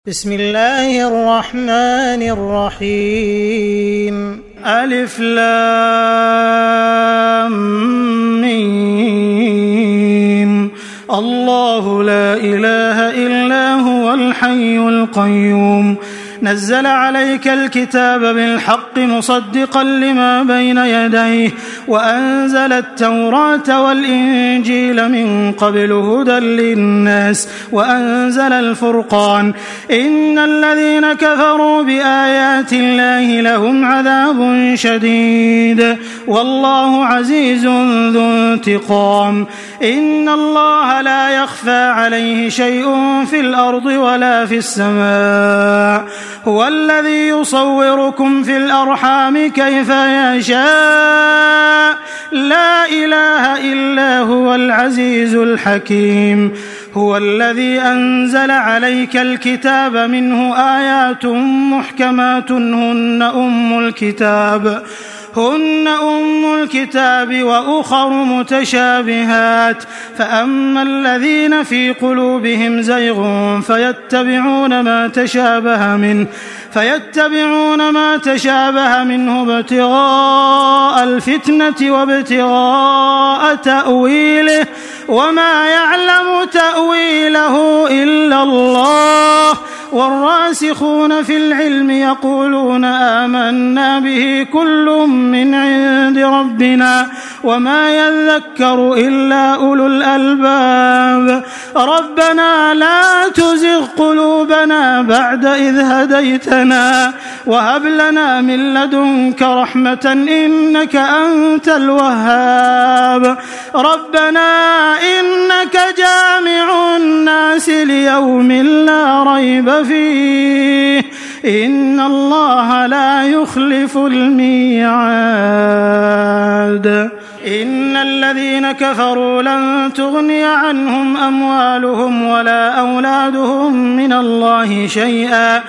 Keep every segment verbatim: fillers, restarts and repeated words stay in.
بسم الله الرحمن الرحيم. ألف لام ميم. الله لا إله إلا هو الحي القيوم نزل عليك الكتاب بالحق مصدقا لما بين يديه وأنزل التوراة والإنجيل من قبل هدى للناس وأنزل الفرقان إن الذين كفروا بآيات الله لهم عذاب شديد والله عزيز ذو انتقام. إن الله لا يخفى عليه شيء في الأرض ولا في السماء هو الذي يصوركم في الأرحام كيف يشاء لا إله إلا هو العزيز الحكيم. هو الذي أنزل عليك الكتاب منه آيات محكمات هن أم الكتاب هن أم الكتاب وأخر متشابهات فأما الذين في قلوبهم زيغ فيتبعون ما تشابه منه فيتبعون ما تشابه منه ابتغاء الفتنة وابتغاء تأويله وما يعلم تأويله إلا الله والراسخون في العلم يقولون آمنا به كل من عند ربنا وما يذكر إلا أولو الألباب. ربنا لا تزغ قلوبنا بعد إذ هديتنا وهب لنا من لدنك رحمة إنك أنت الوهاب. ربنا إنك جامع الناس ليوم لا ريب فيه إن الله لا يخلف الميعاد. إن الذين كفروا لن تغني عنهم أموالهم ولا أولادهم من الله شيئا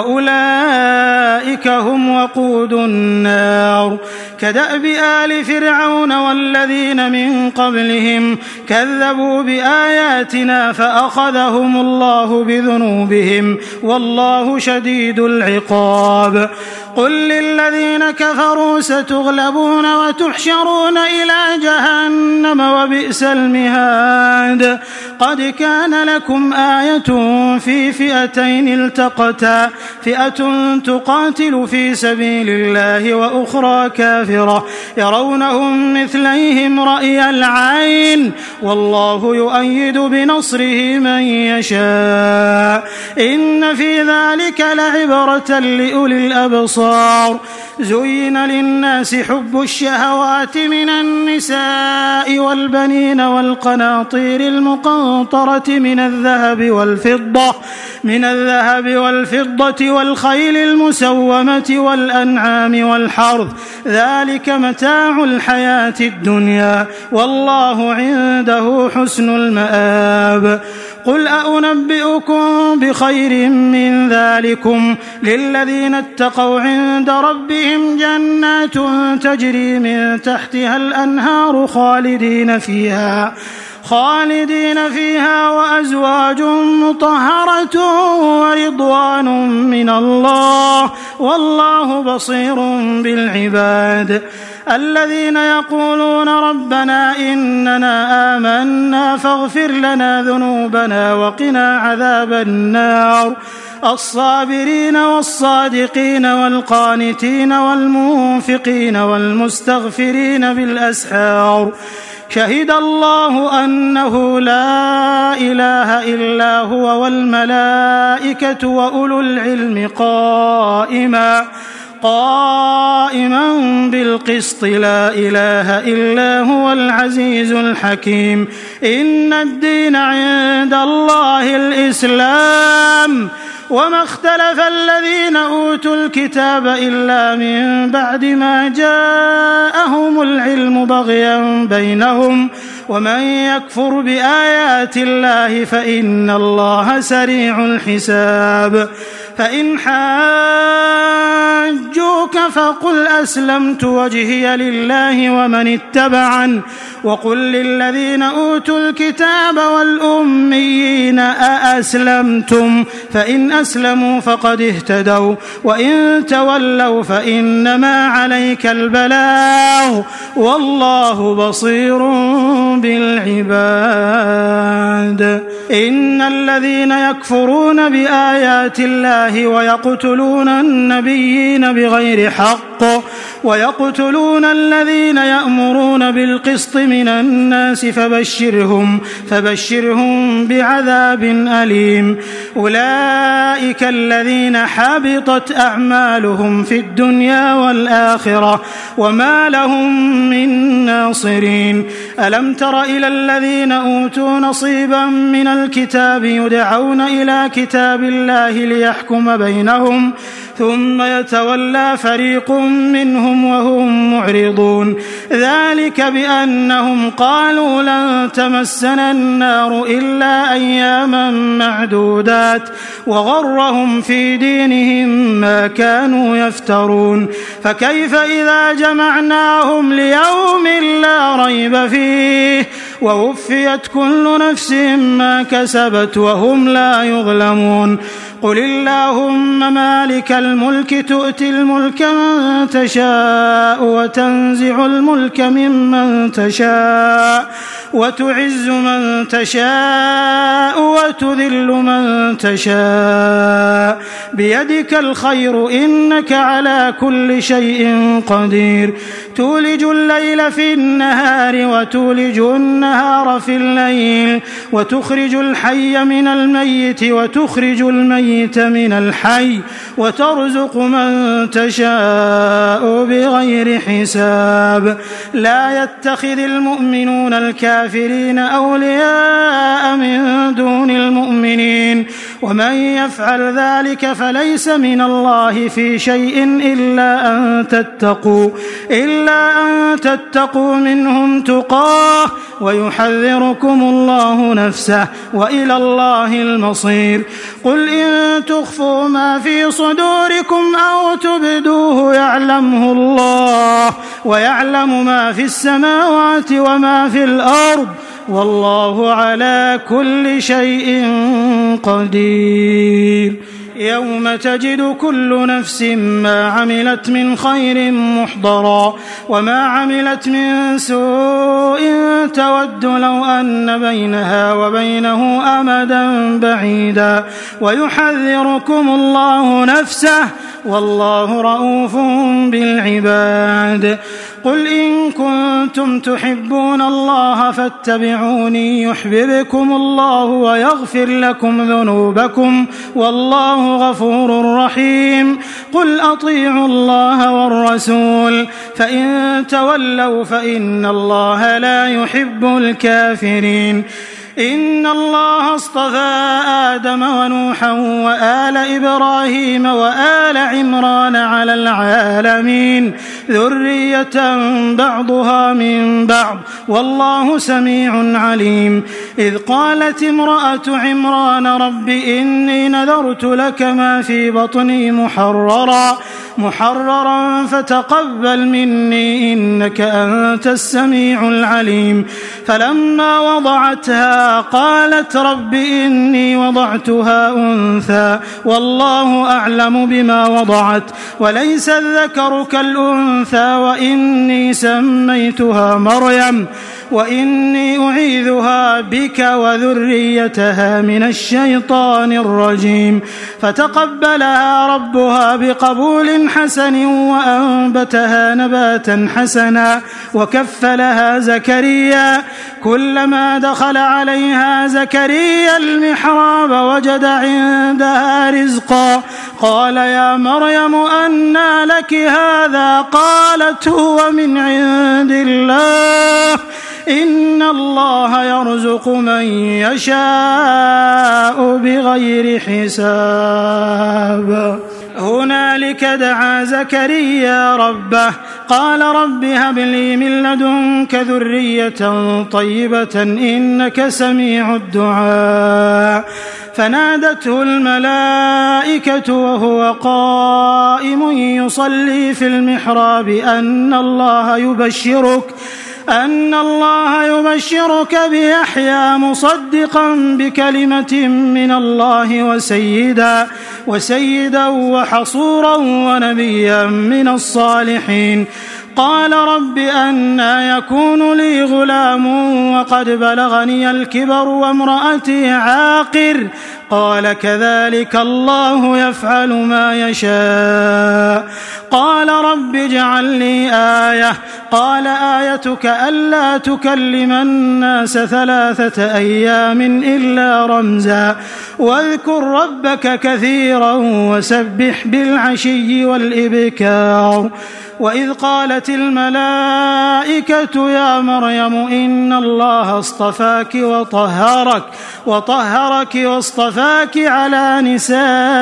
وأولئك هم وقود النار. كدأب آل فرعون والذين من قبلهم كذبوا بآياتنا فأخذهم الله بذنوبهم والله شديد العقاب. قل للذين كفروا ستغلبون وتحشرون إلى جهنم وبئس المهاد. قد كان لكم آية في فئتين التقتا فئة تقاتل في سبيل الله وأخرى كافرة يرونهم مثليهم رأي العين والله يؤيد بنصره من يشاء إن في ذلك لعبرة لأولي الأبصار. زين للناس حب الشهوات من النساء والبنين والقناطير المقنطرة من الذهب والفضة من الذهب والفضة والخيل المسومة والأنعام والحرث ذلك متاع الحياة الدنيا والله عنده حسن المآب. قل أنبئكم بخير من ذلكم للذين اتقوا عند ربهم جنات تجري من تحتها الأنهار خالدين فيها خالدين فيها وأزواج مطهرة ورضوان من الله والله بصير بالعباد. الذين يقولون ربنا إننا آمنا فاغفر لنا ذنوبنا وقنا عذاب النار. الصابرين والصادقين والقانتين والمنفقين والمستغفرين بالأسحار. شهد الله أنه لا إله إلا هو والملائكة وأولو العلم قائما قائما بالقسط لا إله إلا هو العزيز الحكيم. إن الدين عند الله الإسلام وما اختلف الذين أوتوا الكتاب إلا من بعد ما جاءهم العلم بغيا بينهم ومن يكفر بآيات الله فإن الله سريع الحساب فإن حاجوك فقل أسلمت وجهي لله ومن اتبعن وقل للذين أوتوا الكتاب والأميين أأسلمتم فإن أسلموا فقد اهتدوا وإن تولوا فإنما عليك البلاغ والله بصير بالعباد إن الذين يكفرون بآيات الله ويقتلون النبيين بغير حق ويقتلون الذين يأمرون بالقسط من الناس فبشرهم فبشرهم بعذاب أليم أولئك الذين حبطت أعمالهم في الدنيا والآخرة وما لهم من ناصرين ألم تر إلى الذين أوتوا نصيبا من الكتاب يدعون إلى كتاب الله ليحكم بينهم ثم يتولى فريق منهم وهم معرضون ذلك بأنهم قالوا لن تمسنا النار إلا أياما معدودات وغرهم في دينهم ما كانوا يفترون فكيف إذا جمعناهم ليوم لا ريب فيه ووفيت كل نفس ما كسبت وهم لا يظلمون قل اللهم مالك الملك تؤتي الملك من تشاء وتنزع الملك ممن تشاء وتعز من تشاء وتذل من تشاء بيدك الخير إنك على كل شيء قدير تولج الليل في النهار وتولج النهار في الليل وتخرج الحي من الميت وتخرج الميت من الحي وترزق من تشاء بغير حساب لا يتخذ المؤمنون الكافرين أولياء من دون المؤمنين ومن يفعل ذلك فليس من الله في شيء إلا أن تتقوا إلا أن تتقوا منهم تقاه ويحذركم الله نفسه وإلى الله المصير قل إن تخفوا ما في صدوركم أو تبدوه يعلمه الله ويعلم ما في السماوات وما في الأرض والله على كل شيء قدير يوم تجد كل نفس ما عملت من خير محضرا وما عملت من سوء تود لو أن بينها وبينه أمدا بعيدا ويحذركم الله نفسه والله رؤوف بالعباد قل إن كنتم تحبون الله فاتبعوني يحببكم الله ويغفر لكم ذنوبكم والله غفور رحيم قل أطيعوا الله والرسول فإن تولوا فإن الله لا يحب الكافرين إن الله اصطفى آدم ونوحا وآل إبراهيم وآل عمران على العالمين ذرية بعضها من بعض والله سميع عليم إذ قالت امرأة عمران رب إني نذرت لك ما في بطني محررا محررا فتقبل مني إنك أنت السميع العليم فلما وضعتها قالت رب إني وضعتها أنثى والله أعلم بما وضعت وليس الذكر كالأنثى وإني سميتها مريم وإني أعيذها بك وذريتها من الشيطان الرجيم فتقبلها ربها بقبول حسن وأنبتها نباتا حسنا وكفلها زكريا كلما دخل عليها زكريا المحراب وجد عندها رزقا قال يا مريم أنى لك هذا قالت هو من عند الله إن الله يرزق من يشاء بغير حساب هنالك دعا زكريا ربه قال رب هب لي من لدنك ذرية طيبة إنك سميع الدعاء فنادته الملائكة وهو قائم يصلي في المحراب أن الله يبشرك أن الله يبشرك بيحيى مصدقا بكلمة من الله وسيدا وسيدا وحصورا ونبيا من الصالحين قال رب أنى يكون لي غلام وقد بلغني الكبر وامرأتي عاقر قال كذلك الله يفعل ما يشاء قال رب اجعل لي آية قال آيتك ألا تكلم الناس ثلاثة أيام إلا رمزا واذكر ربك كثيرا وسبح بالعشي والإبكار وإذ قالت الملائكة يا مريم إن الله اصطفاك وطهرك وطهرك واصطفاك على نساء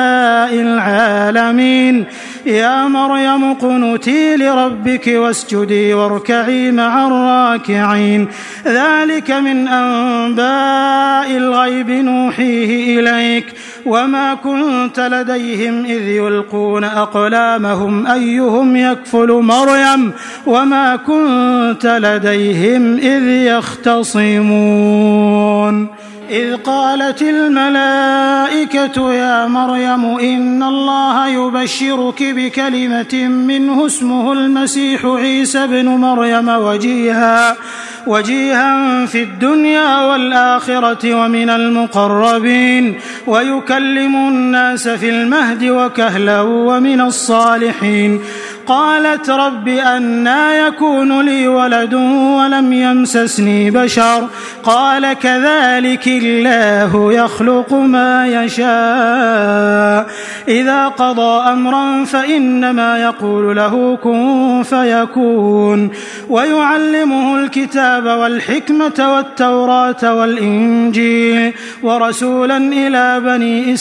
العالمين يا مريم قنتي لربك واسجدي واركعي مع الراكعين ذلك من أنباء الغيب نوحيه إليك وما كنت لديهم إذ يلقون أقلامهم أيهم يكفل مريم وما كنت لديهم إذ يختصمون إذ قالت الملائكة يا مريم إن الله يبشرك بكلمة منه اسمه المسيح عيسى بن مريم وجيها وجيها في الدنيا والآخرة ومن المقربين ويكلم الناس في المهد وكهلا ومن الصالحين قالت رب أنى يكون لي ولد ولم يمسسني بشر قال كذلك الله يخلق ما يشاء إذا قضى أمرا فإنما يقول له كن فيكون ويعلمه الكتاب والحكمة والتوراة والإنجيل ورسولا إلى بني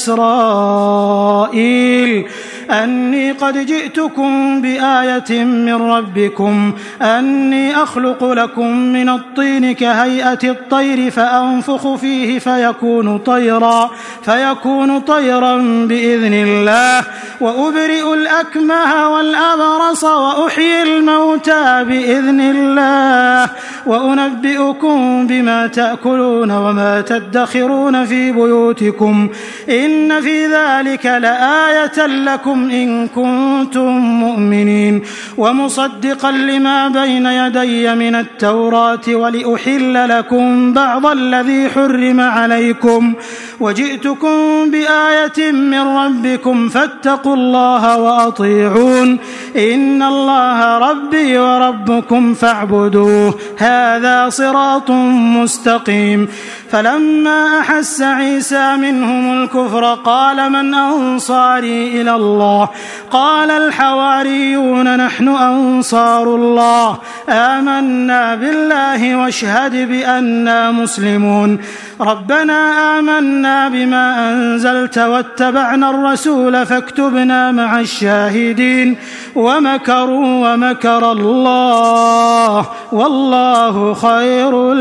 إسرائيل أني قد جئتكم بآية من ربكم أني أخلق لكم من الطين كهيئة الطير فأنفخ فيه فيكون طيرا فيكون طيرا بإذن الله وأبرئ الأكمه والأبرص وأحيي الموتى بإذن الله وأنبئكم بما تأكلون وما تدخرون في بيوتكم إن في ذلك لآية لكم إن كنتم مؤمنين ومصدقا لما بين يدي من التوراة ولأحل لكم بعض الذي حرم عليكم وجئتكم بآية من ربكم فاتقوا الله وأطيعون إن الله ربي وربكم فاعبدوه هذا صراط مستقيم فلما أحس عيسى منهم الكفر قال من أنصاري إلى الله قال الحواريون نحن أنصار الله آمنا بالله واشهد بأننا مسلمون ربنا آمنا بما أنزلت واتبعنا الرسول فاكتبنا مع الشاهدين ومكروا ومكر الله والله خير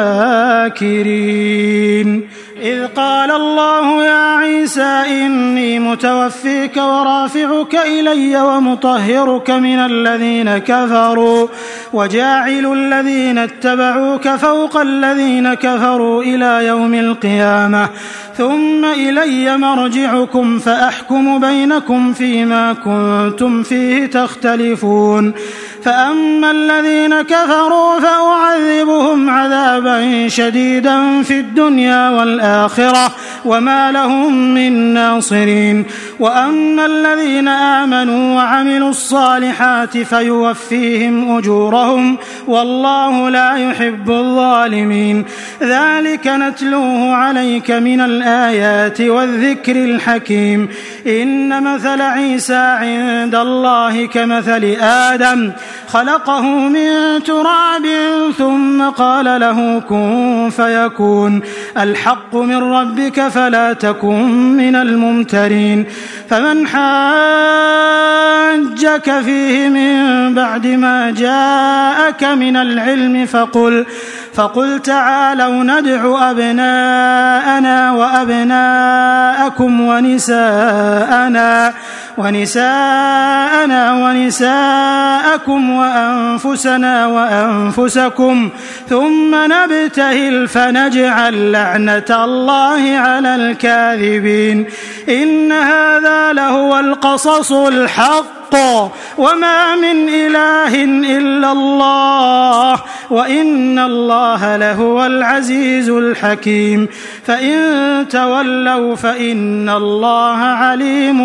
الماكرين إذ قال الله يا عيسى إني متوفيك ورافعك إلي ومطهرك من الذين كفروا وجاعل الذين اتبعوك فوق الذين كفروا إلى يوم القيامة ثم إلي مرجعكم فأحكم بينكم فيما كنتم فيه تختلفون فأما الذين كفروا فأعذبهم عذابا شديدا في الدنيا والآخرة وما لهم من ناصرين وأما الذين آمنوا وعملوا الصالحات فيوفيهم أجورهم والله لا يحب الظالمين ذلك نتلوه عليك من الآيات والذكر الحكيم إن مثل عيسى عند الله كمثل آدم خلقه من تراب ثم قال له كن فيكون الحق من ربك فلا تكن من الممترين فمن حاجك حاجك فيه من بعد ما جاءك من العلم فقل فقل تعالوا ندع أبناءنا وأبناءكم ونساءنا ونساءنا ونساءكم وأنفسنا وأنفسكم ثم نبتهل فنجعل لعنة الله على الكاذبين إن هذا لهو القصص الحق وما من إله إلا الله وإن الله لهو العزيز الحكيم فإن تولوا فإن الله عليم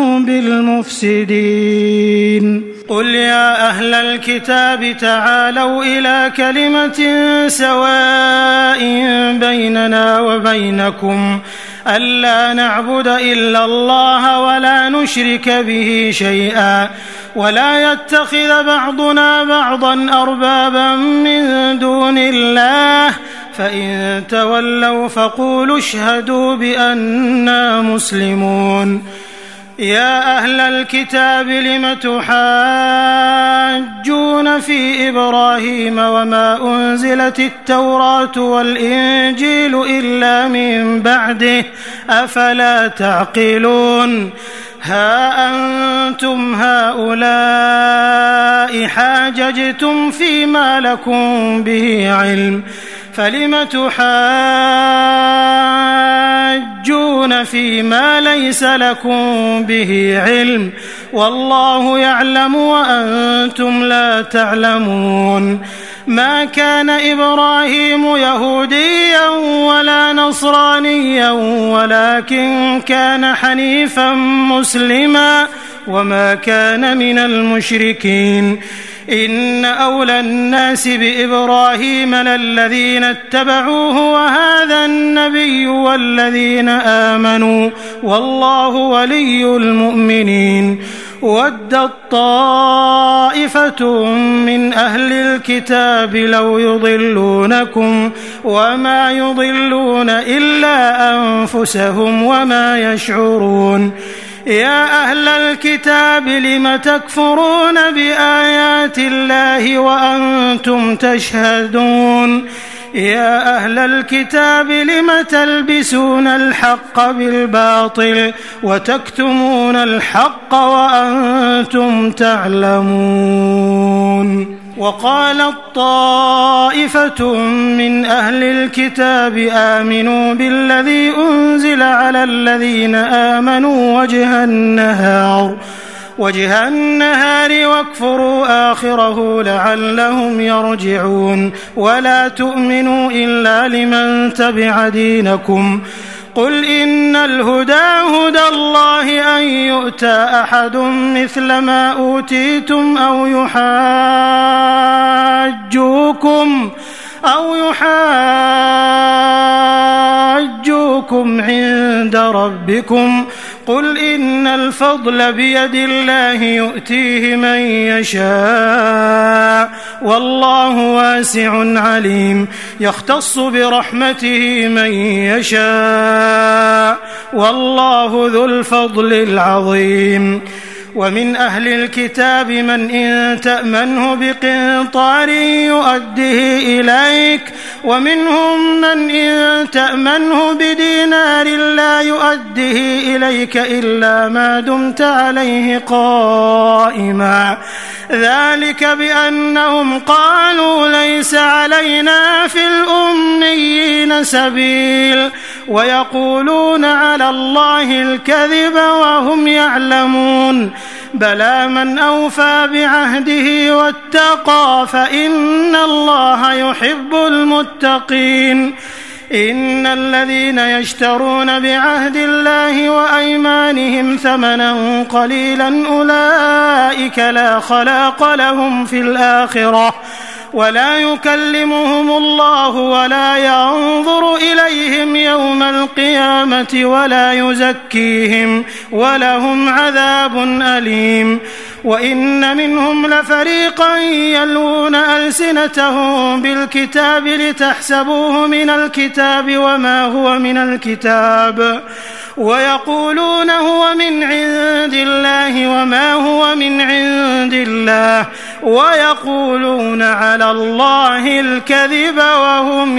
بالمفسدين قل يا أهل الكتاب تعالوا إلى كلمة سواء بيننا وبينكم ألا نعبد إلا الله ولا نشرك به شيئا ولا يتخذ بعضنا بعضا أربابا من دون الله فإن تولوا فقولوا اشهدوا بأننا مسلمون يا أهل الكتاب لم تحاجون في إبراهيم وما أنزلت التوراة والإنجيل إلا من بعده أفلا تعقلون ها أنتم هؤلاء حاججتم فيما لكم به علم فلم تحاجون فيما ليس لكم به علم والله يعلم وأنتم لا تعلمون ما كان إبراهيم يهوديا ولا نصرانيا ولكن كان حنيفا مسلما وما كان من المشركين إن أولى الناس بإبراهيم للذين اتبعوه وهذا النبي والذين آمنوا والله ولي المؤمنين ودت طائفة من أهل الكتاب لو يضلونكم وما يضلون إلا أنفسهم وما يشعرون يا أهل الكتاب لم تكفرون بآيات الله وأنتم تشهدون يا أهل الكتاب لم تلبسون الحق بالباطل وتكتمون الحق وأنتم تعلمون وقالت طائفة من أهل الكتاب آمنوا بالذي أنزل على الذين آمنوا وجه النهار وجه النهار واكفروا آخره لعلهم يرجعون ولا تؤمنوا إلا لمن تبع دينكم قل إن الهدى هدى الله أن يؤتى أحد مثل ما أوتيتم أو يحاجوكم أو يحاجوكم عند ربكم قل إن الفضل بيد الله يؤتيه من يشاء والله واسع عليم يختص برحمته من يشاء والله ذو الفضل العظيم ومن أهل الكتاب من إن تأمنه بقنطار يؤده إليك ومنهم من إن تأمنه بدينار لا يؤده إليك إلا ما دمت عليه قائما ذلك بأنهم قالوا ليس علينا في الأميين سبيل ويقولون على الله الكذب وهم يعلمون بلى من أوفى بعهده واتقى فإن الله يحب المتقين إن الذين يشترون بعهد الله وأيمانهم ثمنا قليلا أولئك لا خلاق لهم في الآخرة ولا يكلمهم الله ولا ينظر إليهم يوم القيامة ولا يزكيهم ولهم عذاب أليم وإن منهم لفريقا يلوون ألسنتهم بالكتاب لتحسبوه من الكتاب وما هو من الكتاب ويقولون هو من عند الله وما هو من عند الله ويقولون على الله الكذب وهم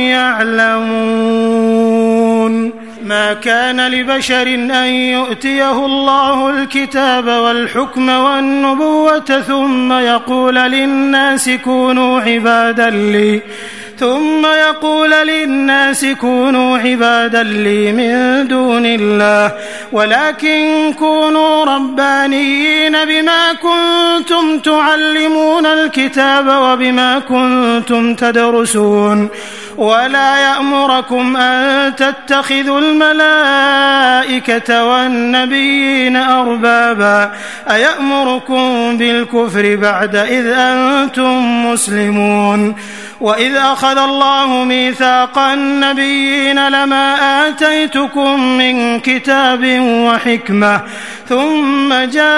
يعلمون. ما كان لبشر أن يؤتيه الله الكتاب والحكم والنبوة ثم يقول للناس كونوا عبادا لي ثم يقول للناس كونوا عبادا لي من دون الله ولكن كونوا ربانيين بما كنتم تعلمون الكتاب وبما كنتم تدرسون ولا يأمركم أن تتخذوا الملائكة والنبيين أربابا أيأمركم بالكفر بعد إذ أنتم مسلمون. وإذ أخذ الله ميثاق النبيين لما آتيتكم من كتاب وحكمة ثم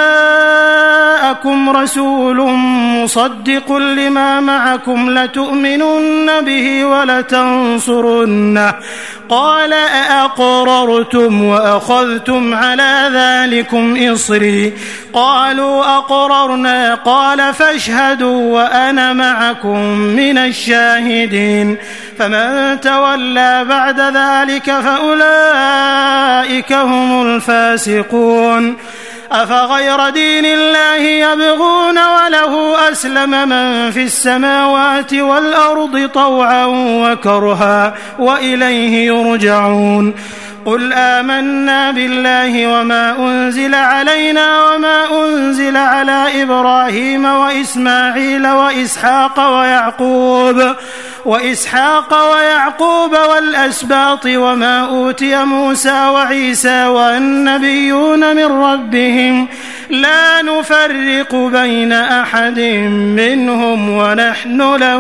جاءكم رسول مصدق لما معكم لتؤمنن به ولتنصرنه قال أأقررتم وأخذتم على ذلكم إصري قالوا أقررنا قال فاشهدوا وأنا معكم من الشاهدين. فمن تولى بعد ذلك فأولئك هم الفاسقون. أفغير دين الله يبغون وله أسلم من في السماوات والأرض طوعا وكرها وإليه يرجعون. قل آمنا بالله وما أنزل علينا وما أنزل على إبراهيم وإسماعيل وإسحاق ويعقوب وإسحاق ويعقوب والأسباط وما أوتي موسى وعيسى والنبيون من ربهم لا نفرق بين أحد منهم ونحن له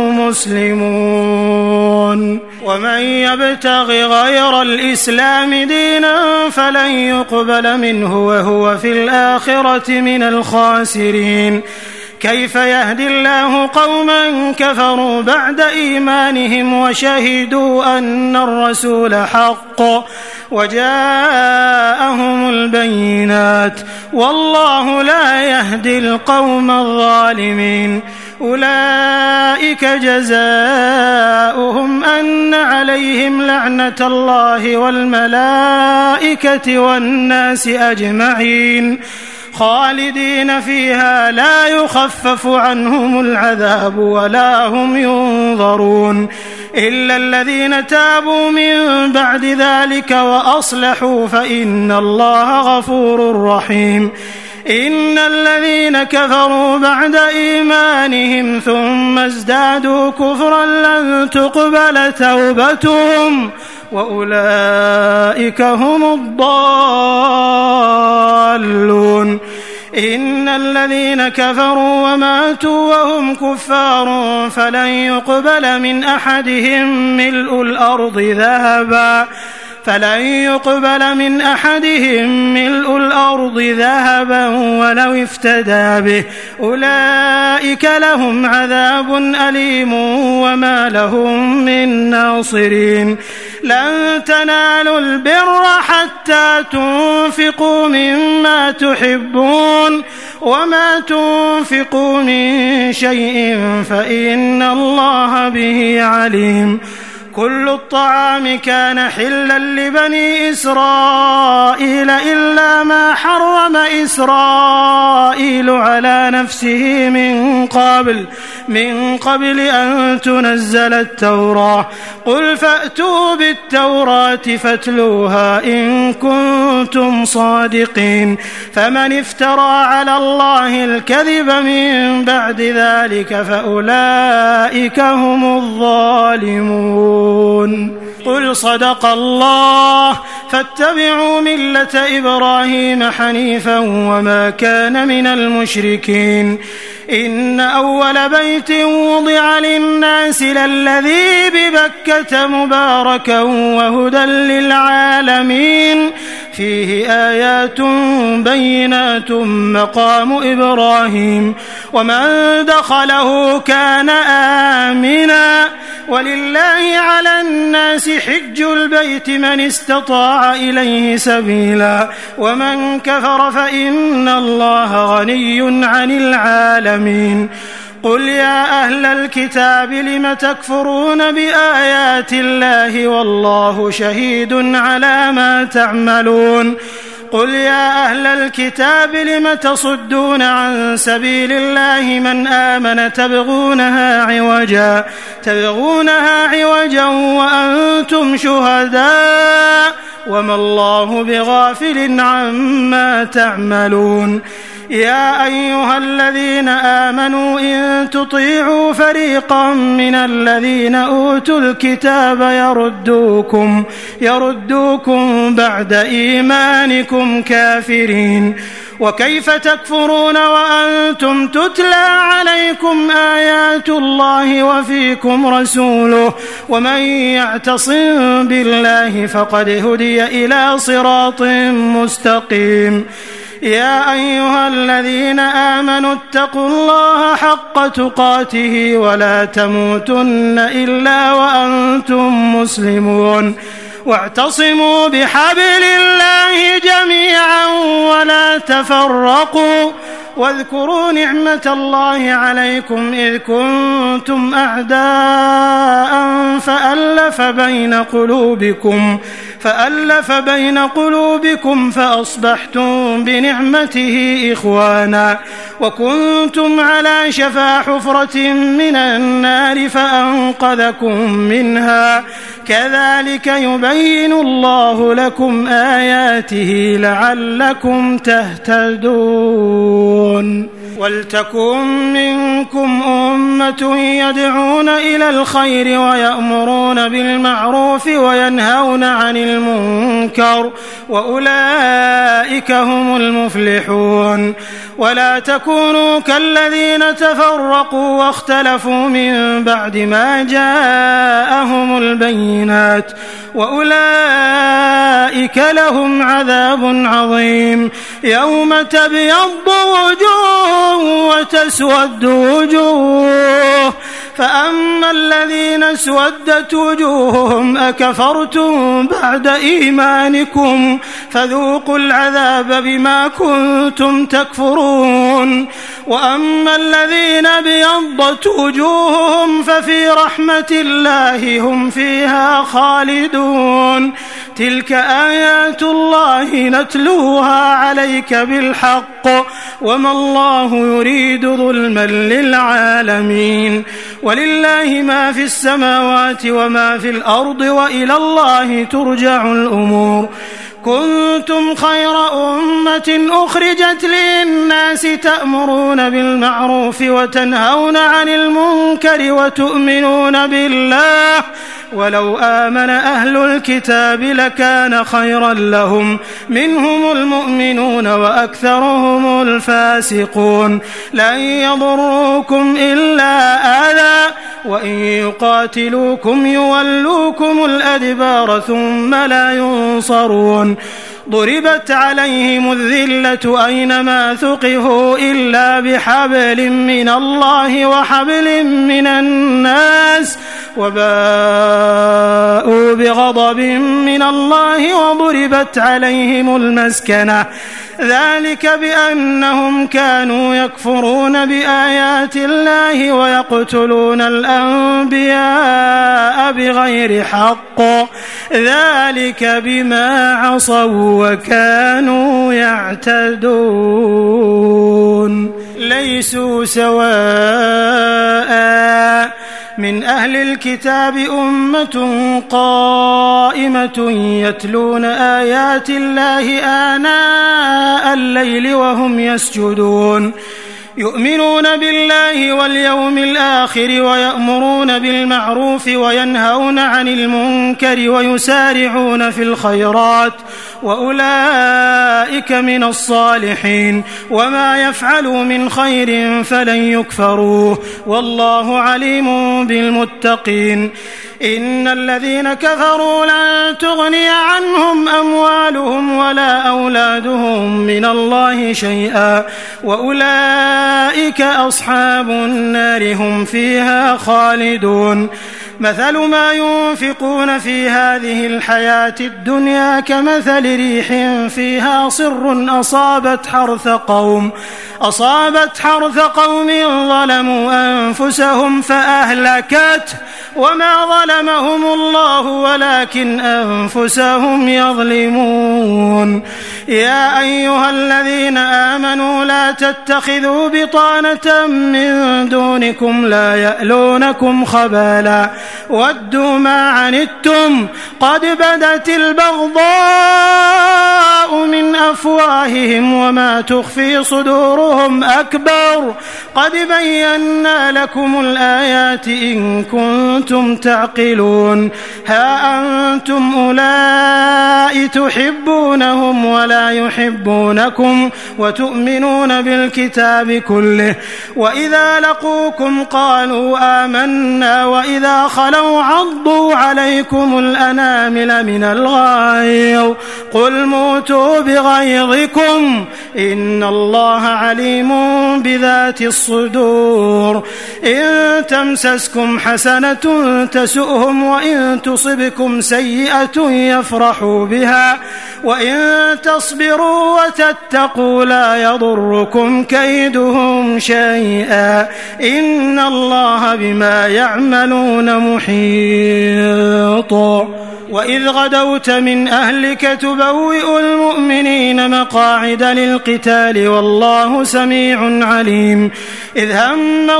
مسلمون. ومن يبتغ غير الإسلام دينا فلن يقبل منه وهو في الآخرة من الخاسرين. كيف يهدي الله قوما كفروا بعد إيمانهم وشهدوا أن الرسول حق وجاءهم البينات والله لا يهدي القوم الظالمين. أولئك جزاؤهم أن عليهم لعنة الله والملائكة والناس أجمعين خالدين فيها لا يخفف عنهم العذاب ولا هم ينظرون إلا الذين تابوا من بعد ذلك وأصلحوا فإن الله غفور رحيم. إن الذين كفروا بعد إيمانهم ثم ازدادوا كفرا لن تقبل توبتهم وأولئك هم الضالون. إن الذين كفروا وماتوا وهم كفار فلن يقبل من أحدهم ملء الأرض ذهبا فلن يقبل من أحدهم ملء الأرض ذهبا ولو افتدى به أولئك لهم عذاب أليم وما لهم من ناصرين. لن تنالوا البر حتى تنفقوا مما تحبون وما تنفقوا من شيء فإن الله به عليم. كل الطعام كان حلا لبني إسرائيل إلا ما حرم إسرائيل على نفسه من قبل من قبل أن تنزل التوراة قل فأتوا بالتوراة فاتلوها إن كنتم صادقين. فمن افترى على الله الكذب من بعد ذلك فأولئك هم الظالمون. قل صدق الله فاتبعوا ملة إبراهيم حنيفا وما كان من المشركين. إن أول بيت وضع للناس للذي ببكة مباركا وهدى للعالمين فيه آيات بينات مقام إبراهيم ومن دخله كان آمنا ولله على الناس حج البيت من استطاع إليه سبيلا ومن كفر فإن الله غني عن العالمين قل يا أهل الكتاب لم تكفرون بآيات الله والله شهيد على ما تعملون قل يا أهل الكتاب لم تصدون عن سبيل الله من آمن تبغونها عوجا تبغونها عوجا وأنتم شهداء وما الله بغافل عما تعملون يا أيها الذين آمنوا إن تطيعوا فريقا من الذين أوتوا الكتاب يردوكم يردوكم بعد إيمانكم كافرين وكيف تكفرون وأنتم تتلى عليكم آيات الله وفيكم رسوله ومن يعتصم بالله فقد هدي إلى صراط مستقيم يا أيها الذين آمنوا اتقوا الله حق تقاته ولا تموتن إلا وأنتم مسلمون واعتصموا بحبل الله جميعا ولا تفرقوا واذكروا نعمة الله عليكم إذ كنتم أعداء فألف بين قلوبكم فألف بين قلوبكم فأصبحتم بنعمته إخوانا وكنتم على شفا حفرة من النار فأنقذكم منها كذلك يبين الله لكم آياته لعلكم تهتدون ولتكن منكم أمة يدعون إلى الخير ويأمرون بالمعروف وينهون عن المنكر وأولئك هم المفلحون ولا تكونوا كالذين تفرقوا واختلفوا من بعد ما جاءهم البينات وأولئك لهم عذاب عظيم يوم تبيض وجوه وتسود وجوه فأما الذين اسودت وجوههم أكفرتم بعد إيمانكم فذوقوا العذاب بما كنتم تكفرون وأما الذين ابيضت وجوههم ففي رحمة الله هم فيها خالدون تلك آيات الله نتلوها عليك بالحق وما الله يريد ظلما للعالمين ولله ما في السماوات وما في الأرض وإلى الله ترجع الأمور كنتم خير أمة أخرجت للناس تأمرون بالمعروف وتنهون عن المنكر وتؤمنون بالله ولو آمن أهل الكتاب لكان خيرا لهم منهم المؤمنون وأكثرهم الفاسقون لن يضروكم إلا أذى وإن يقاتلوكم يولوكم الأدبار ثم لا ينصرون ضربت عليهم الذلة أينما ثقفوا إلا بحبل من الله وحبل من الناس وباءوا بغضب من الله وضربت عليهم المسكنة ذلك بأنهم كانوا يكفرون بآيات الله ويقتلون الأنبياء بغير حق ذلك بما عصوا وكانوا يعتدون ليسوا سواء من أهل الكتاب أمة قائمة يتلون آيات الله آناء الليل وهم يسجدون يؤمنون بالله واليوم الآخر ويأمرون بالمعروف وينهون عن المنكر ويسارعون في الخيرات وأولئك من الصالحين وما يفعلوا من خير فلن يكفروه والله عليم بالمتقين إن الذين كفروا لن تغني عنهم أموالهم ولا أولادهم من الله شيئا وأولئك أصحاب النار هم فيها خالدون مثل ما ينفقون في هذه الحياة الدنيا كمثل ريح فيها صر أصابت حرث قوم أصابت حرث قوم ظلموا أنفسهم فأهلكت وما ظلمهم الله ولكن أنفسهم يظلمون يا أيها الذين آمنوا لا تتخذوا بطانة من دونكم لا يألونكم خبالا ودوا ما عنتم قد بدت البغضاء من أفواههم وما تخفي صدورهم أكبر قد بينا لكم الآيات إن كنتم تعقلون ها أنتم أولئك تحبونهم ولا يحبونكم وتؤمنون بالكتاب كله وإذا لقوكم قالوا آمنا وإذا خلوا عضوا عليكم الأنامل من الغيظ قل موتوا بغيظكم إن الله عليم بذات الصدور إن تمسسكم حسنة تسؤهم وإن تصبكم سيئة يفرحوا بها وإن تصبروا وتتقوا لا يضركم كيدهم شيئا إن الله بما يعملون محيط وإذ غدوت من أهلك تبوئ المؤمنين مقاعد للقتال والله سميع عليم إذ هم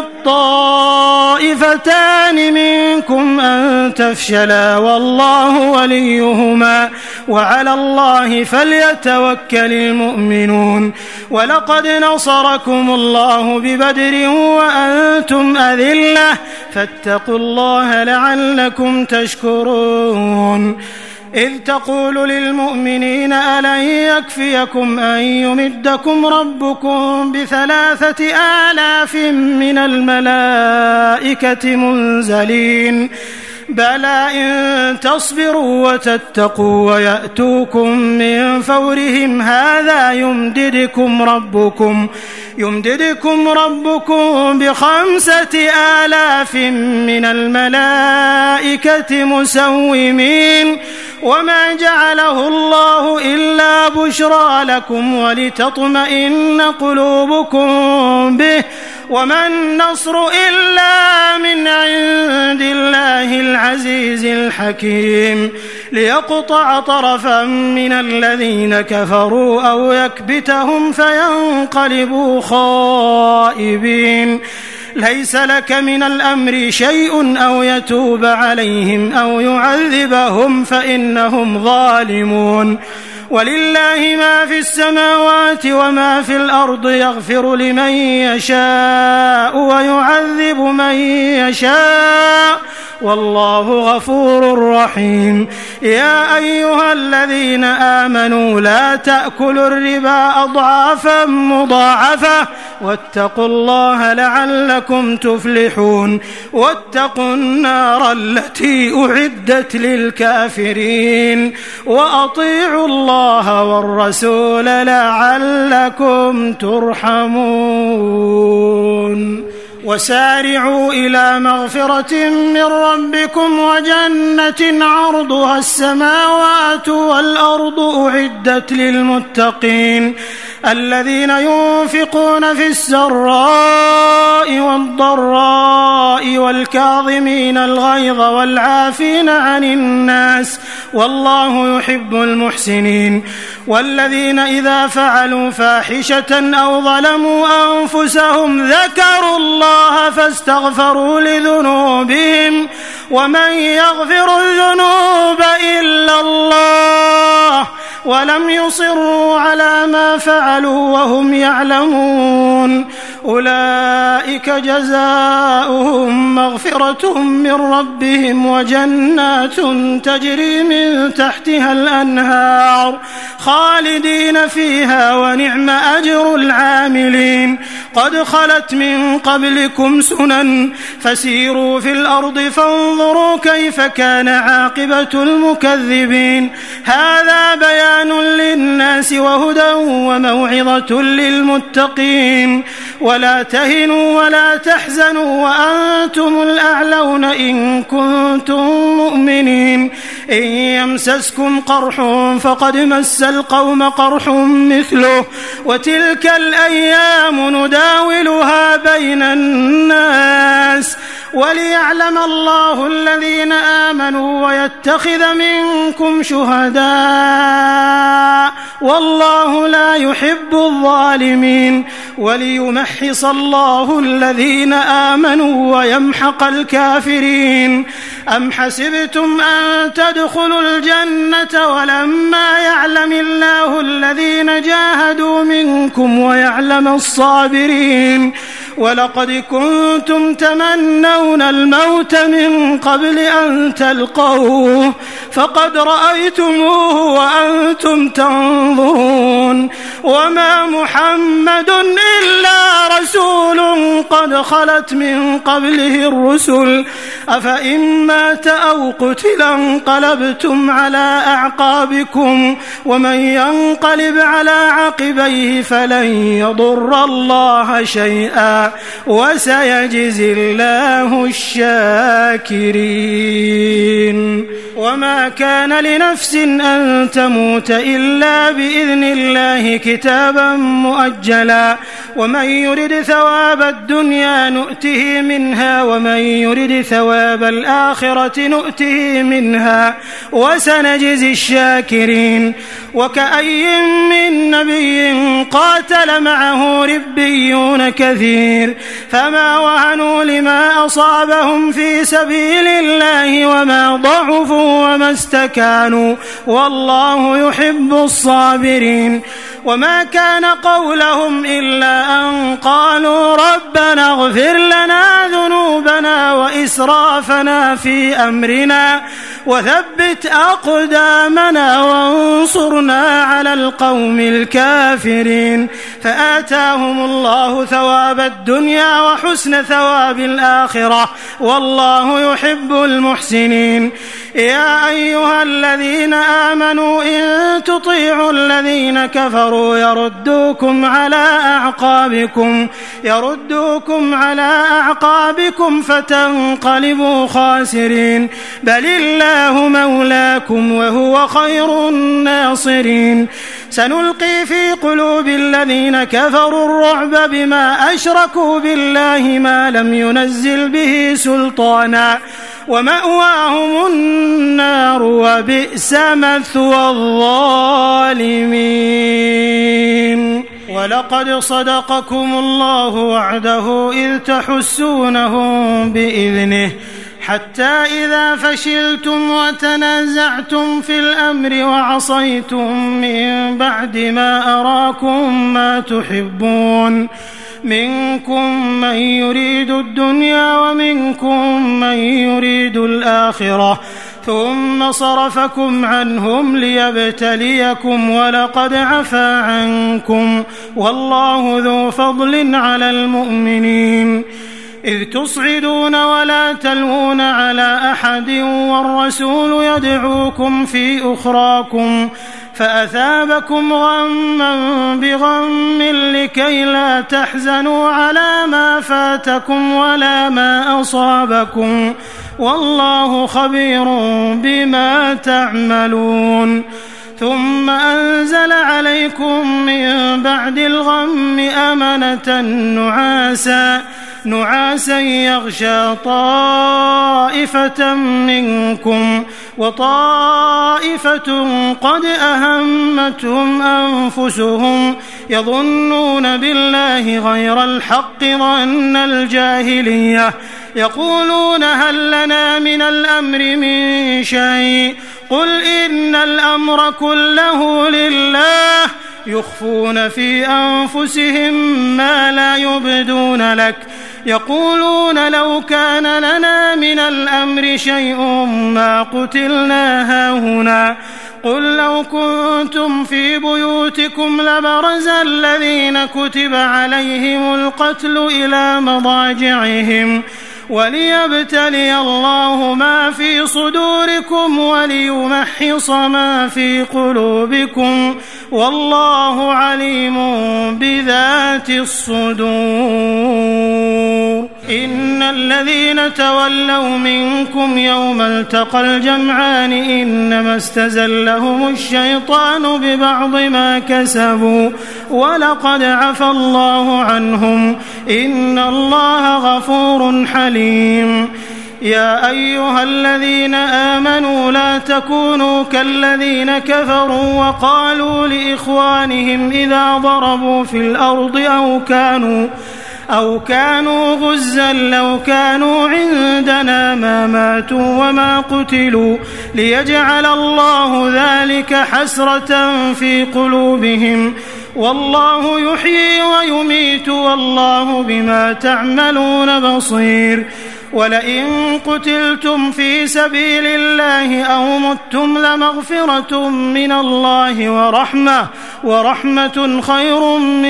الطائفتان منكم أن تفشلا والله وليهما وعلى الله فليتوكل المؤمنون ولقد نصركم الله ببدر وأنتم أذلة فاتقوا الله لعلكم تشكرون إذ تقول للمؤمنين ألن يكفيكم أن يمدكم ربكم بثلاثة آلاف من الملائكة منزلين بلى إن تصبروا وتتقوا ويأتوكم من فورهم هذا يمددكم ربكم يمددكم ربكم بخمسة آلاف من الملائكة مسومين وما جعله الله إلا بشرى لكم ولتطمئن قلوبكم به وما النصر إلا من عند الله العزيز الحكيم ليقطع طرفا من الذين كفروا أو يكبتهم فينقلبوا خائبين ليس لك من الأمر شيء أو يتوب عليهم أو يعذبهم فإنهم ظالمون ولله ما في السماوات وما في الأرض يغفر لمن يشاء ويعذب من يشاء والله غفور رحيم يا أيها الذين آمنوا لا تأكلوا الربا أضعافا مضاعفة واتقوا الله لعلكم تفلحون واتقوا النار التي أعدت للكافرين وأطيعوا الله والرسول لعلكم ترحمون وسارعوا إلى مغفرة من ربكم وجنة عرضها السماوات والأرض أعدت للمتقين الذين ينفقون في السراء والضراء والكاظمين الغيظ والعافين عن الناس والله يحب المحسنين والذين إذا فعلوا فاحشة أو ظلموا أنفسهم ذكروا الله فاستغفروا لذنوبهم ومن يغفر الذنوب إلا الله ولم يصروا على ما فعلوا وهم يعلمون أولئك جزاؤهم مغفرة من ربهم وجنات تجري من تحتها الأنهار خالدين فيها ونعم أجر العاملين قد خلت من قبلكم سنن فسيروا في الأرض فانظروا كيف كان عاقبة المكذبين هذا بيان للناس وهدى وموعظة للمتقين ولا تهنوا ولا تحزنوا وأنتم الأعلون إن كنتم مؤمنين إن يمسسكم قرح فقد مس القوم قرح مثله وتلك الأيام نداولها بين الناس وليعلم الله الذين آمنوا ويتخذ منكم شهداء والله لا يحب الظالمين وليمحص الله الذين آمنوا ويمحق الكافرين أم حسبتم أن تدخلوا الجنة ولما يعلم الله الذين جاهدوا منكم ويعلم الصابرين ولقد كنتم تمنون الموت من قبل أن تلقوه فقد رأيتموه وأنتم تنظرون وما محمد إلا رسول قد خلت من قبله الرسل أفإن مات أو قتل انقلبتم على أعقابكم ومن ينقلب على عقبيه فلن يضر الله شيئا وسيجزي الله الشاكرين وما كان لنفس أن تموت إلا بإذن الله كتابا مؤجلا ومن يرد ثواب الدنيا نؤته منها ومن يرد ثواب الآخرة نؤته منها وسنجزي الشاكرين وكأي من نبي قاتل معه ربيون كثير فما وهنوا لما أصابهم في سبيل الله وما ضعفوا وما استكانوا والله يحب الصابرين وما كان قولهم إلا أن قالوا ربنا اغفر لنا ذنوبنا وإسرافنا في أمرنا وثبت أقدامنا وانصرنا على القوم الكافرين فآتاهم الله ثواب الدنيا وحسن ثواب الآخرة والله يحب المحسنين يا أيها الذين آمنوا إن تطيعوا الذين كفروا يردوكم على أعقابكم يردوكم على أعقابكم فتنقلبوا خاسرين بل الله مولاكم وهو خير الناصرين سنلقي في قلوب الذين كفروا الرعب بما أشركوا بالله ما لم ينزل به سلطانا ومأواهم النار وبئس مثوى الظالمين ولقد صدقكم الله وعده إذ تحسونهم بإذنه حتى إذا فشلتم وتنازعتم في الأمر وعصيتم من بعد ما أراكم ما تحبون منكم من يريد الدنيا ومنكم من يريد الآخرة ثم صرفكم عنهم ليبتليكم ولقد عفا عنكم والله ذو فضل على المؤمنين إذ تصعدون ولا تلوون على أحد والرسول يدعوكم في أخراكم فأثابكم غما بغم لكي لا تحزنوا على ما فاتكم ولا ما أصابكم والله خبير بما تعملون ثم أنزل عليكم من بعد الغم أمنة نعاسا نعاسا يغشى طائفة منكم وطائفة قد أهمتهم أنفسهم يظنون بالله غير الحق ظن الجاهلية يقولون هل لنا من الأمر من شيء قل إن الأمر كله لله يخفون في أنفسهم ما لا يبدون لك يقولون لو كان لنا من الأمر شيء ما قتلنا هاهنا قل لو كنتم في بيوتكم لبرز الذين كتب عليهم القتل إلى مضاجعهم وليبتلي الله ما في صدوركم وليمحص ما في قلوبكم والله عليم بذات الصدور. إن الذين تولوا منكم يوم التقى الجمعان إنما استزلهم الشيطان ببعض ما كسبوا ولقد عفى الله عنهم إن الله غفور حليم. يا أيها الذين آمنوا لا تكونوا كالذين كفروا وقالوا لإخوانهم إذا ضربوا في الأرض أو كانوا أو كانوا غزا لو كانوا عندنا ما ماتوا وما قتلوا ليجعل الله ذلك حسرة في قلوبهم والله يحيي ويميت والله بما تعملون بصير. ولئن قتلتم في سبيل الله أو متم لمغفرة من الله ورحمة ورحمة خير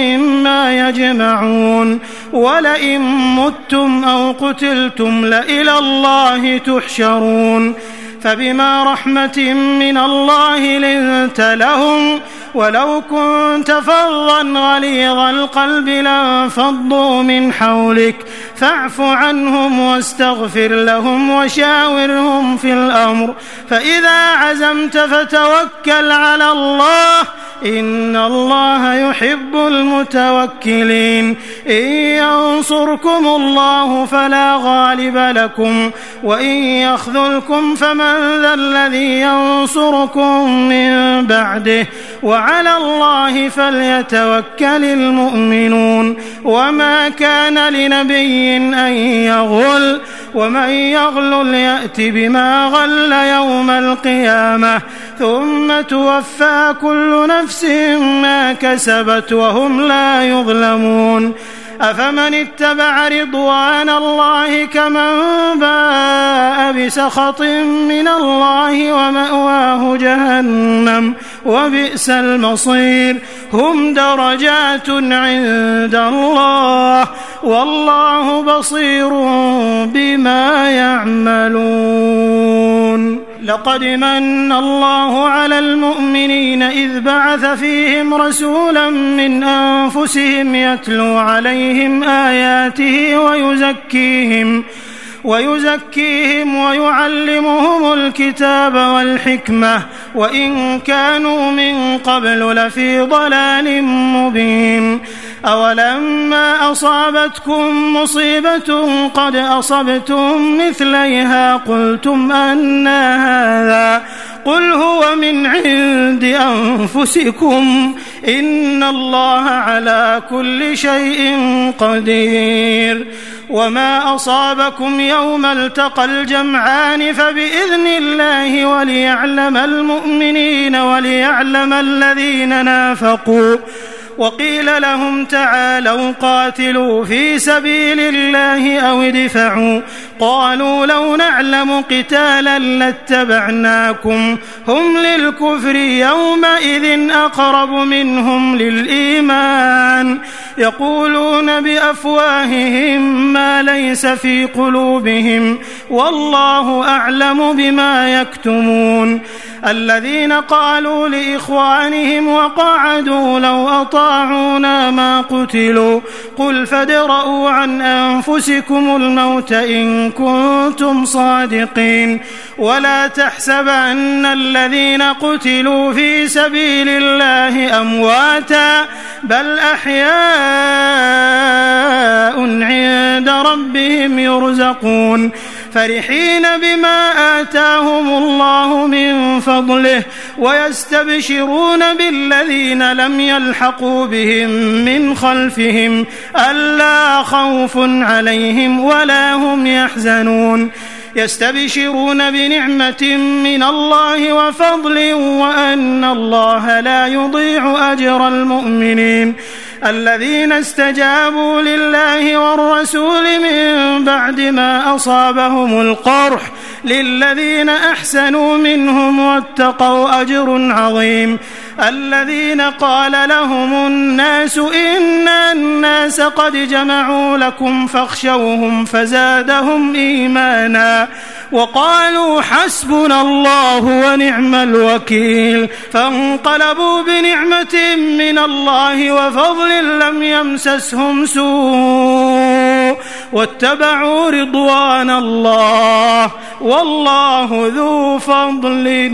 مما يجمعون. ولئن متم أو قتلتم لإلى الله تحشرون. فبما رحمة من الله لنت لهم ولو كنت فظا غليظ القلب لانفضوا من حولك فاعف عنهم واستغفر لهم وشاورهم في الأمر فإذا عزمت فتوكل على الله إن الله يحب المتوكلين. إن ينصركم الله فلا غالب لكم وإن يخذلكم فمن ذا الذي ينصركم من بعده وعلى الله فليتوكل المؤمنون. وما كان لنبي أن يغل ومن يغل يأت بما غل يوم القيامة ثم توفى كل نفس ما كسبت وهم لا يظلمون. أفمن اتبع رضوان الله كمن باء بسخط من الله ومأواه جهنم وبئس المصير. هم درجات عند الله والله بصير بما يعملون. لقد من الله على المؤمنين إذ بعث فيهم رسولا من أنفسهم يتلو عليهم آياته ويزكيهم ويزكيهم ويعلمهم الكتاب والحكمة وإن كانوا من قبل لفي ضلال مبين. أولما أصابتكم مصيبة قد أصبتم مثليها قلتم أنى هذا قل هو من عند أنفسكم إن الله على كل شيء قدير. وما أصابكم يوم التقى الجمعان فبإذن الله وليعلم المؤمنين وليعلم الذين نافقوا. وقيل لهم تعالوا قاتلوا في سبيل الله أو ادفعوا قالوا لو نعلم قتالا لاتبعناكم هم للكفر يومئذ أقرب منهم للإيمان يقولون بأفواههم ما ليس في قلوبهم والله أعلم بما يكتمون. الذين قالوا لإخوانهم وقعدوا لو أطاعونا ما قتلوا قل فادرءوا عن أنفسكم الموت إن كنتم صادقين ولا تحسبن الذين قتلوا في سبيل الله أمواتا بل أحياء عند ربهم يرزقون فرحين بما آتاهم الله من فضله ويستبشرون بالذين لم يلحقوا بهم من خلفهم ألا خوف عليهم ولا هم يحزنون يستبشرون بنعمة من الله وفضل وأن الله لا يضيع أجر المؤمنين الذين استجابوا لله والرسول من بعد ما أصابهم القرح للذين أحسنوا منهم واتقوا أجر عظيم الذين قال لهم الناس إن الناس قد جمعوا لكم فاخشوهم فزادهم إيمانا وقالوا حسبنا الله ونعم الوكيل فانقلبوا بنعمة من الله وفضل لم يمسسهم سوء واتبعوا رضوان الله والله ذو فضل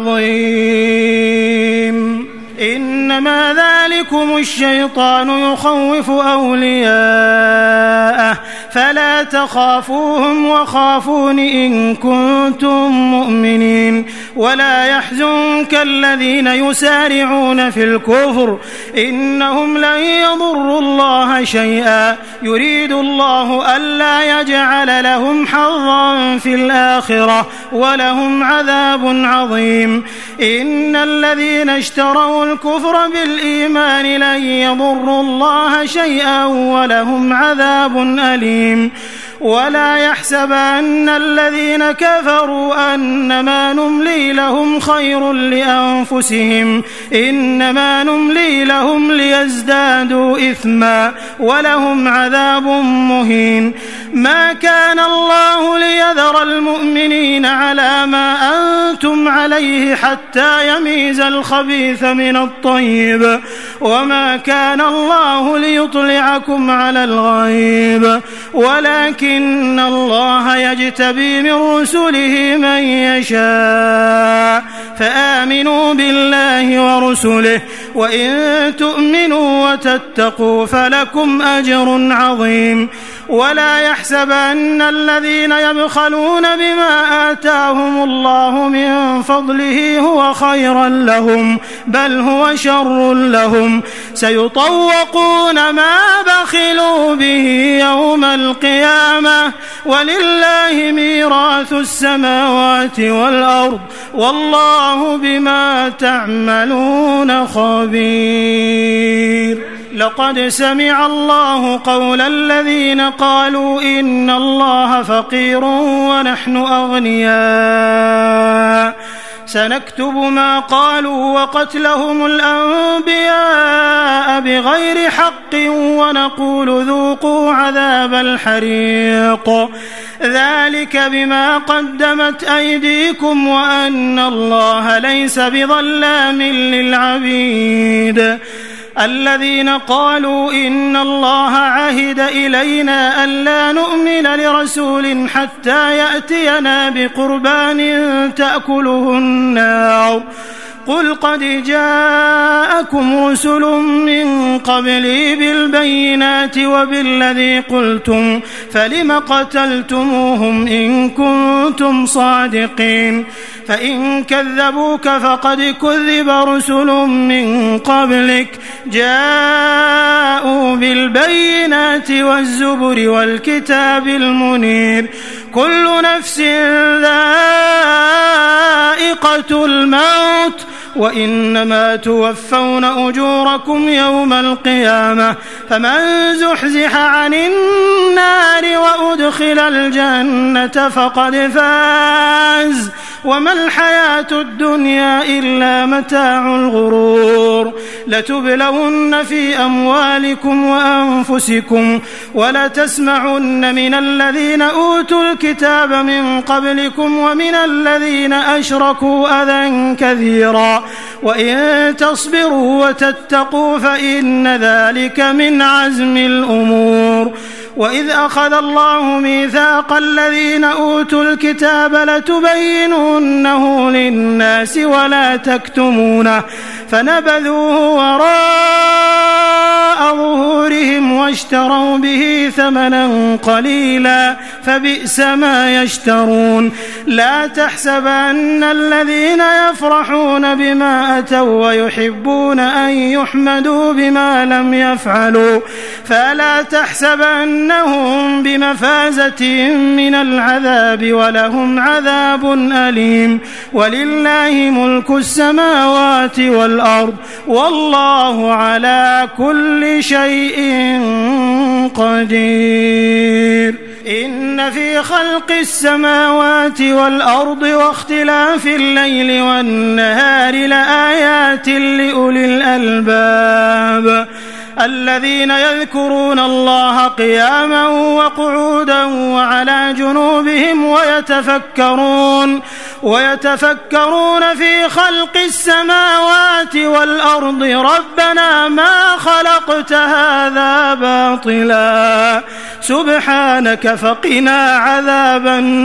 عظيم إنما ذلكم الشيطان يخوف أولياءه فلا تخافوهم وخافون إن كنتم مؤمنين ولا يحزنك الذين يسارعون في الكفر إنهم لن يضروا الله شيئا يريد الله ألا يجعل لهم حظا في الآخرة ولهم عذاب عظيم إن الذين اشتروا الكفر بالإيمان لن يضروا الله شيئا ولهم عذاب أليم ولا يحسبن الذين كفروا أنما نملي لهم خير لأنفسهم إنما نملي لهم ليزدادوا إثما ولهم عذاب مهين ما كان الله ليذر المؤمنين على ما أنتم عليه حتى يميز الخبيث من الطيب وما كان الله ليطلعكم على الغيب ولكن إن الله يجتبي من رسله من يشاء فآمنوا بالله ورسله وإن تؤمنوا وتتقوا فلكم أجر عظيم ولا يحسبن الذين يبخلون بما آتاهم الله من فضله هو خيرا لهم بل هو شر لهم سيطوقون ما بخلوا به يوم القيامة ولله ميراث السماوات والأرض والله بما تعملون خبير لقد سمع الله قول الذين قالوا إن الله فقير ونحن أغنياء سنكتب ما قالوا وقتلهم الأنبياء بغير حق ونقول ذوقوا عذاب الحريق ذلك بما قدمت أيديكم وأن الله ليس بظلام للعبيد الذين قالوا إن الله عهد إلينا ألا نؤمن لرسول حتى يأتينا بقربان تأكله النار قل قد جاءكم رسل من قبلي بالبينات وبالذي قلتم فلم قتلتموهم إن كنتم صادقين فإن كذبوك فقد كذب رسل من قبلك جاءوا بالبينات والزبر والكتاب المنير كل نفس ذائقة الموت وإنما توفون أجوركم يوم القيامة فمن زحزح عن النار وأدخل الجنة فقد فاز وما الحياة الدنيا إلا متاع الغرور لتبلون في أموالكم وأنفسكم ولتسمعن من الذين أوتوا الكتاب من قبلكم ومن الذين أشركوا أذى كثيرا وإن تصبروا وتتقوا فإن ذلك من عزم الأمور وإذ أخذ الله ميثاق الذين أوتوا الكتاب لتبيننه للناس ولا تكتمونه فنبذوه وراء ظهورهم واشتروا به ثمنا قليلا فبئس ما يشترون. لا تحسبن الذين يفرحون بما أتوا ويحبون أن يحمدوا بما لم يفعلوا فلا تحسبنهم بمفازة من العذاب ولهم عذاب أليم. ولله ملك السماوات والأرض والله على كل شيء قدير. إن في خلق السماوات والأرض واختلاف الليل والنهار لآيات لأولي الألباب الذين يذكرون الله قياما وقعودا وعلى جنوبهم ويتفكرون ويتفكرون في خلق السماوات والأرض ربنا ما خلقت هذا باطلا سبحانك فقنا عذاب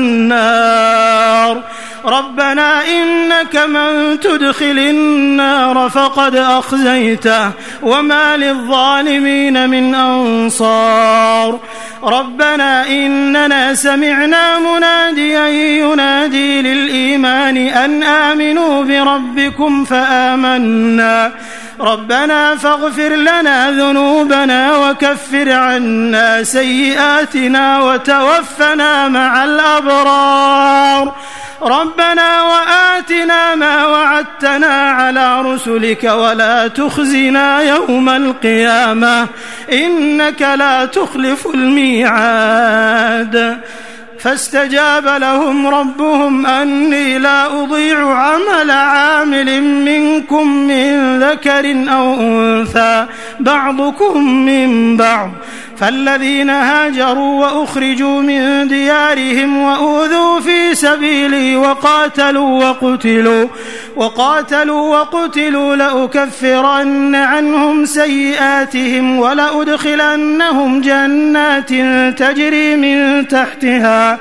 النار. ربنا إنك من تدخل النار فقد أخزيته وما للظالمين من أنصار. ربنا إننا سمعنا مناديا ينادي للإيمان أن آمنوا بربكم فآمنا ربنا فاغفر لنا ذنوبنا وكفر عنا سيئاتنا وتوفنا مع الأبرار. ربنا وآتنا ما وعدتنا على رسلك ولا تخزنا يوم القيامة إنك لا تخلف الميعاد. فاستجاب لهم ربهم أني لا أضيع عمل عامل منكم من ذكر أو أنثى بعضكم من بعض فالذين هاجروا وأخرجوا من ديارهم وأوذوا في سبيلي وقاتلوا وقتلوا وقاتلوا وقتلوا لأكفرن عنهم سيئاتهم ولأدخلنهم جنات تجري من تحتها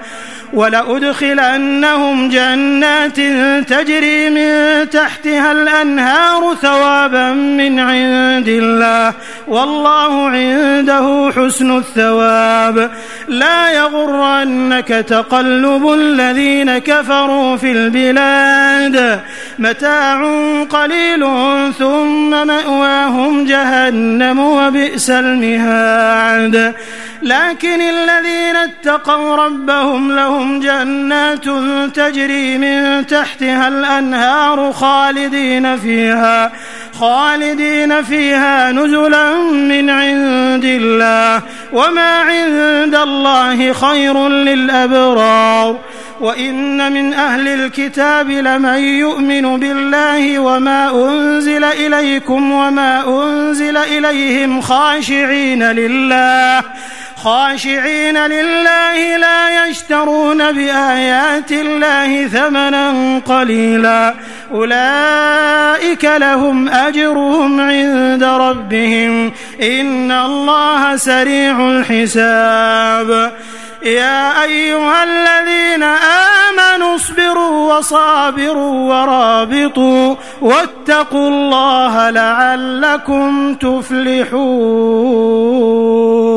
ولأدخلنهم جنات تجري من تحتها الأنهار ثوابا من عند الله والله عنده حسن الثواب. لا يغرنك تقلب الذين كفروا في البلاد متاع قليل ثم مأواهم جهنم وبئس المهاد. لكن الذين اتقوا ربهم لهم جنات تجري من تحتها الأنهار خالدين فيها خالدين فيها نزلا من عند الله وما عند الله خير للأبرار. وإن من أهل الكتاب لمن يؤمن بالله وما أنزل إليكم وما أنزل إليهم خاشعين لله خاشعين لله لا يشترون بآيات الله ثمنا قليلا أولئك لهم أجرهم عند ربهم إن الله سريع الحساب. يا أيها الذين آمنوا اصبروا وصابروا ورابطوا واتقوا الله لعلكم تفلحون.